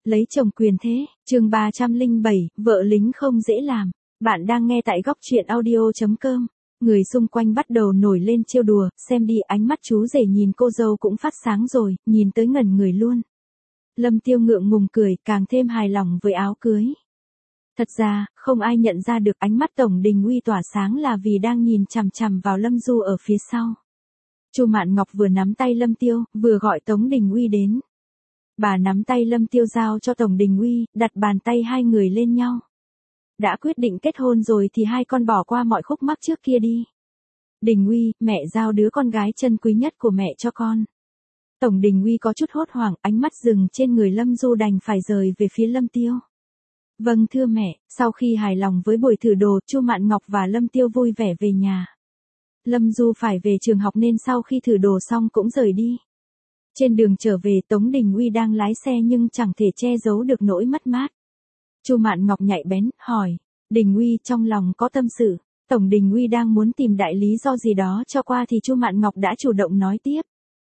Lấy chồng quyền thế, chương 307, vợ lính không dễ làm. Bạn đang nghe tại góc truyện audio.com. Người xung quanh bắt đầu nổi lên trêu đùa, xem đi, ánh mắt chú rể nhìn cô dâu cũng phát sáng rồi, nhìn tới ngẩn người luôn. Lâm Tiêu ngượng ngùng cười, càng thêm hài lòng với áo cưới. Thật ra, không ai nhận ra được ánh mắt Tổng Đình Uy tỏa sáng là vì đang nhìn chằm chằm vào Lâm Du ở phía sau. Chu Mạn Ngọc vừa nắm tay Lâm Tiêu, vừa gọi Tống Đình Uy đến. Bà nắm tay Lâm Tiêu giao cho Tổng Đình Uy, đặt bàn tay hai người lên nhau. Đã quyết định kết hôn rồi thì hai con bỏ qua mọi khúc mắc trước kia đi. Đình Uy, mẹ giao đứa con gái chân quý nhất của mẹ cho con. Tổng Đình Uy có chút hốt hoảng, ánh mắt dừng trên người Lâm Du đành phải rời về phía Lâm Tiêu. Vâng thưa mẹ, sau khi hài lòng với buổi thử đồ, Chu Mạn Ngọc và Lâm Tiêu vui vẻ về nhà. Lâm Du phải về trường học nên sau khi thử đồ xong cũng rời đi. Trên đường trở về Tống Đình Uy đang lái xe nhưng chẳng thể che giấu được nỗi mất mát. Chu Mạn Ngọc nhạy bén, hỏi. Đình Uy trong lòng có tâm sự. Tổng Đình Uy đang muốn tìm đại lý do gì đó cho qua thì Chu Mạn Ngọc đã chủ động nói tiếp.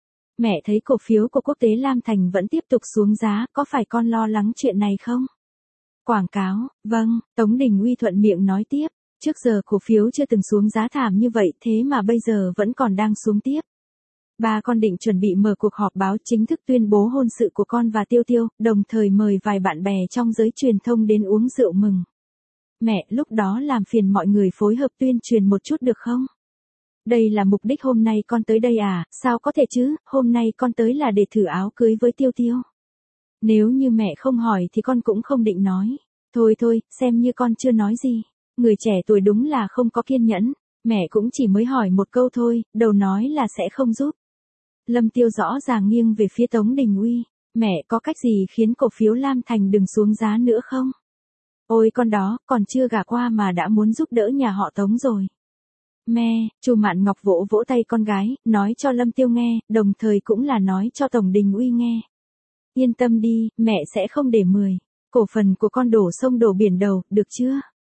Mẹ thấy cổ phiếu của Quốc tế Lam Thành vẫn tiếp tục xuống giá, có phải con lo lắng chuyện này không? Quảng cáo, vâng, Tống Đình Uy thuận miệng nói tiếp. Trước giờ cổ phiếu chưa từng xuống giá thảm như vậy thế mà bây giờ vẫn còn đang xuống tiếp. Ba con định chuẩn bị mở cuộc họp báo chính thức tuyên bố hôn sự của con và Tiêu Tiêu, đồng thời mời vài bạn bè trong giới truyền thông đến uống rượu mừng. Mẹ, lúc đó làm phiền mọi người phối hợp tuyên truyền một chút được không? Đây là mục đích hôm nay con tới đây à, sao có thể chứ, hôm nay con tới là để thử áo cưới với Tiêu Tiêu. Nếu như mẹ không hỏi thì con cũng không định nói. Thôi thôi, xem như con chưa nói gì. Người trẻ tuổi đúng là không có kiên nhẫn, mẹ cũng chỉ mới hỏi một câu thôi, đầu nói là sẽ không giúp. Lâm Tiêu rõ ràng nghiêng về phía Tống Đình Uy, mẹ có cách gì khiến cổ phiếu Lam Thành đừng xuống giá nữa không? Ôi con đó, còn chưa gả qua mà đã muốn giúp đỡ nhà họ Tống rồi. Mẹ, Chu Mạn Ngọc vỗ vỗ tay con gái, nói cho Lâm Tiêu nghe, đồng thời cũng là nói cho Tổng Đình Uy nghe. Yên tâm đi, mẹ sẽ không để 10. Cổ phần của con đổ sông đổ biển đầu, được chưa?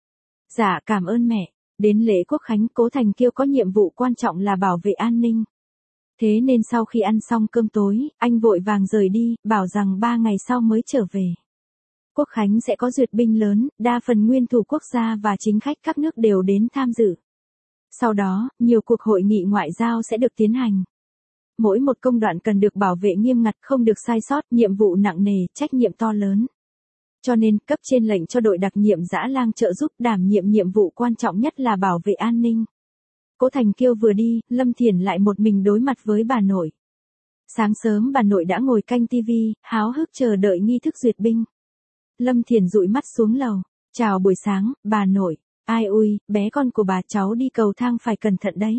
Dạ cảm ơn mẹ. Đến lễ Quốc Khánh Cố Thành Kiêu có nhiệm vụ quan trọng là bảo vệ an ninh. Thế nên sau khi ăn xong cơm tối, anh vội vàng rời đi, bảo rằng 3 ngày sau mới trở về. Quốc Khánh sẽ có duyệt binh lớn, đa phần nguyên thủ quốc gia và chính khách các nước đều đến tham dự. Sau đó, nhiều cuộc hội nghị ngoại giao sẽ được tiến hành. Mỗi một công đoạn cần được bảo vệ nghiêm ngặt, không được sai sót, nhiệm vụ nặng nề, trách nhiệm to lớn. Cho nên, cấp trên lệnh cho đội đặc nhiệm Dã Lang trợ giúp đảm nhiệm nhiệm vụ quan trọng nhất là bảo vệ an ninh. Cố Thành Kiêu vừa đi, Lâm Thiển lại một mình đối mặt với bà nội. Sáng sớm bà nội đã ngồi canh tivi, háo hức chờ đợi nghi thức duyệt binh. Lâm Thiển dụi mắt xuống lầu. Chào buổi sáng, bà nội. Ai ui, bé con của bà, cháu đi cầu thang phải cẩn thận đấy.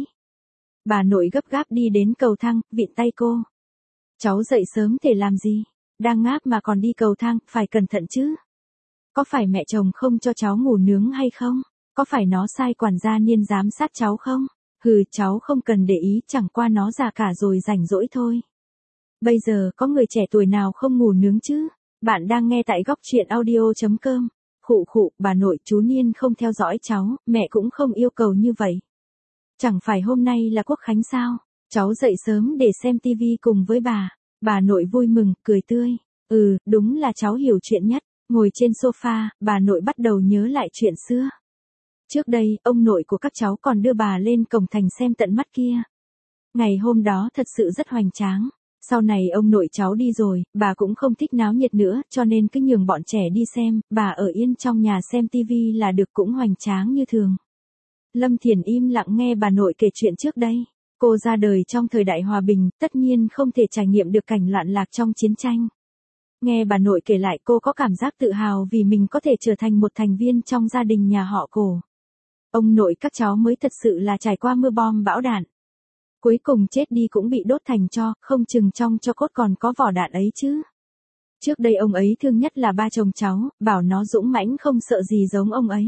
Bà nội gấp gáp đi đến cầu thang, vịn tay cô. Cháu dậy sớm để làm gì? Đang ngáp mà còn đi cầu thang, phải cẩn thận chứ. Có phải mẹ chồng không cho cháu ngủ nướng hay không? Có phải nó sai quản gia Niên giám sát cháu không? Hừ, cháu không cần để ý, chẳng qua nó già cả rồi rảnh rỗi thôi. Bây giờ có người trẻ tuổi nào không ngủ nướng chứ? Bạn đang nghe tại góc truyện audio.com. Khụ khụ, bà nội, chú Niên không theo dõi cháu, mẹ cũng không yêu cầu như vậy. Chẳng phải hôm nay là Quốc Khánh sao? Cháu dậy sớm để xem tivi cùng với bà. Bà nội vui mừng, cười tươi. Đúng là cháu hiểu chuyện nhất. Ngồi trên sofa, bà nội bắt đầu nhớ lại chuyện xưa. Trước đây, ông nội của các cháu còn đưa bà lên cổng thành xem tận mắt kia. Ngày hôm đó thật sự rất hoành tráng. Sau này ông nội cháu đi rồi, bà cũng không thích náo nhiệt nữa, cho nên cứ nhường bọn trẻ đi xem, bà ở yên trong nhà xem tivi là được, cũng hoành tráng như thường. Lâm Thiển im lặng nghe bà nội kể chuyện trước đây. Cô ra đời trong thời đại hòa bình, tất nhiên không thể trải nghiệm được cảnh loạn lạc trong chiến tranh. Nghe bà nội kể lại cô có cảm giác tự hào vì mình có thể trở thành một thành viên trong gia đình nhà họ Cổ. Ông nội các cháu mới thật sự là trải qua mưa bom bão đạn. Cuối cùng chết đi cũng bị đốt thành tro, không chừng trong tro cốt còn có vỏ đạn ấy chứ. Trước đây ông ấy thương nhất là ba chồng cháu, bảo nó dũng mãnh không sợ gì giống ông ấy.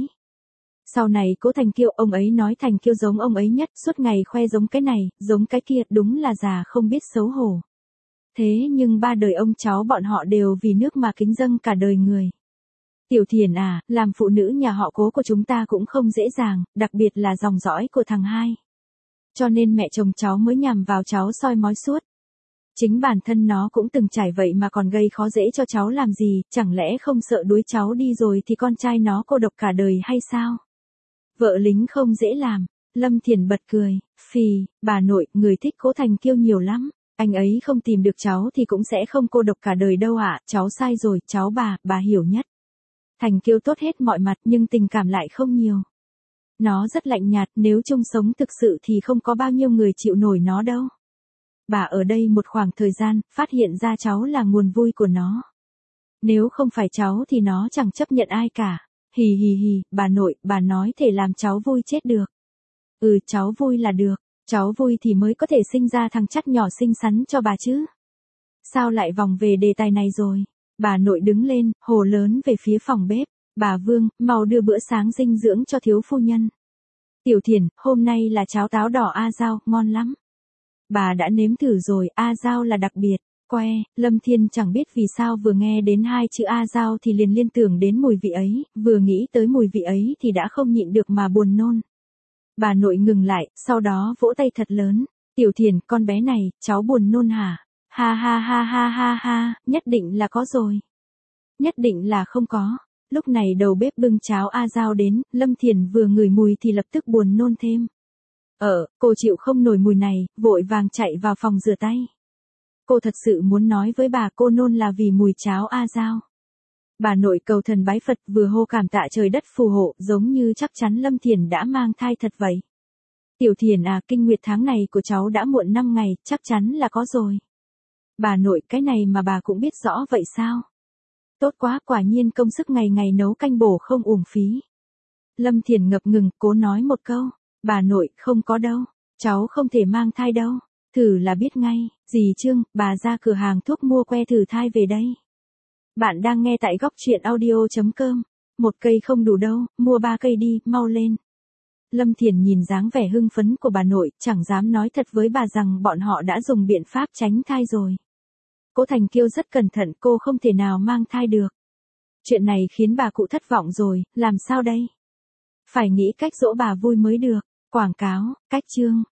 Sau này Cố Thành Kiêu, ông ấy nói Thành Kiêu giống ông ấy nhất, suốt ngày khoe giống cái này, giống cái kia, đúng là già không biết xấu hổ. Thế nhưng ba đời ông cháu bọn họ đều vì nước mà kính dâng cả đời người. Tiểu Thiển à, làm phụ nữ nhà họ Cố của chúng ta cũng không dễ dàng, đặc biệt là dòng dõi của thằng hai. Cho nên mẹ chồng cháu mới nhằm vào cháu soi mói suốt. Chính bản thân nó cũng từng trải vậy mà còn gây khó dễ cho cháu làm gì, chẳng lẽ không sợ đuối cháu đi rồi thì con trai nó cô độc cả đời hay sao? Vợ lính không dễ làm. Lâm Thiền bật cười, phì, bà nội, người thích Cố Thành Kiêu nhiều lắm. Anh ấy không tìm được cháu thì cũng sẽ không cô độc cả đời đâu ạ, cháu sai rồi, cháu bà hiểu nhất. Thành Kiêu tốt hết mọi mặt nhưng tình cảm lại không nhiều. Nó rất lạnh nhạt, nếu chung sống thực sự thì không có bao nhiêu người chịu nổi nó đâu. Bà ở đây một khoảng thời gian, phát hiện ra cháu là nguồn vui của nó. Nếu không phải cháu thì nó chẳng chấp nhận ai cả. Hì hì hì, bà nội, bà nói thể làm cháu vui chết được. Cháu vui là được, cháu vui thì mới có thể sinh ra thằng chắt nhỏ xinh xắn cho bà chứ. Sao lại vòng về đề tài này rồi? Bà nội đứng lên, hồ lớn về phía phòng bếp. Bà Vương, mau đưa bữa sáng dinh dưỡng cho thiếu phu nhân. Tiểu Thiền, hôm nay là cháo táo đỏ A Giao, ngon lắm. Bà đã nếm thử rồi, A Giao là đặc biệt. Que, Lâm Thiên chẳng biết vì sao vừa nghe đến hai chữ A Giao thì liền liên tưởng đến mùi vị ấy, vừa nghĩ tới mùi vị ấy thì đã không nhịn được mà buồn nôn. Bà nội ngừng lại, sau đó vỗ tay thật lớn. Tiểu Thiền, con bé này, cháu buồn nôn hả? Ha ha ha ha ha ha, nhất định là có rồi. Nhất định là không có. Lúc này đầu bếp bưng cháo A Giao đến, Lâm Thiền vừa ngửi mùi thì lập tức buồn nôn thêm. Cô chịu không nổi mùi này, vội vàng chạy vào phòng rửa tay. Cô thật sự muốn nói với bà cô nôn là vì mùi cháo A Giao. Bà nội cầu thần bái Phật vừa hô cảm tạ trời đất phù hộ, giống như chắc chắn Lâm Thiền đã mang thai thật vậy. Tiểu Thiền à, kinh nguyệt tháng này của cháu đã muộn 5 ngày, chắc chắn là có rồi. Bà nội, cái này mà bà cũng biết rõ vậy sao? Tốt quá, quả nhiên công sức ngày ngày nấu canh bổ không uổng phí. Lâm Thiền ngập ngừng, cố nói một câu. Bà nội, không có đâu. Cháu không thể mang thai đâu. Thử là biết ngay. Dì Trương, bà ra cửa hàng thuốc mua que thử thai về đây. Bạn đang nghe tại góc truyện audio.com. Một cây không đủ đâu, mua 3 cây đi, mau lên. Lâm Thiền nhìn dáng vẻ hưng phấn của bà nội, chẳng dám nói thật với bà rằng bọn họ đã dùng biện pháp tránh thai rồi. Cố Thành Kiêu rất cẩn thận, cô không thể nào mang thai được. Chuyện này khiến bà cụ thất vọng rồi, làm sao đây? Phải nghĩ cách dỗ bà vui mới được. Quảng cáo, cách chương.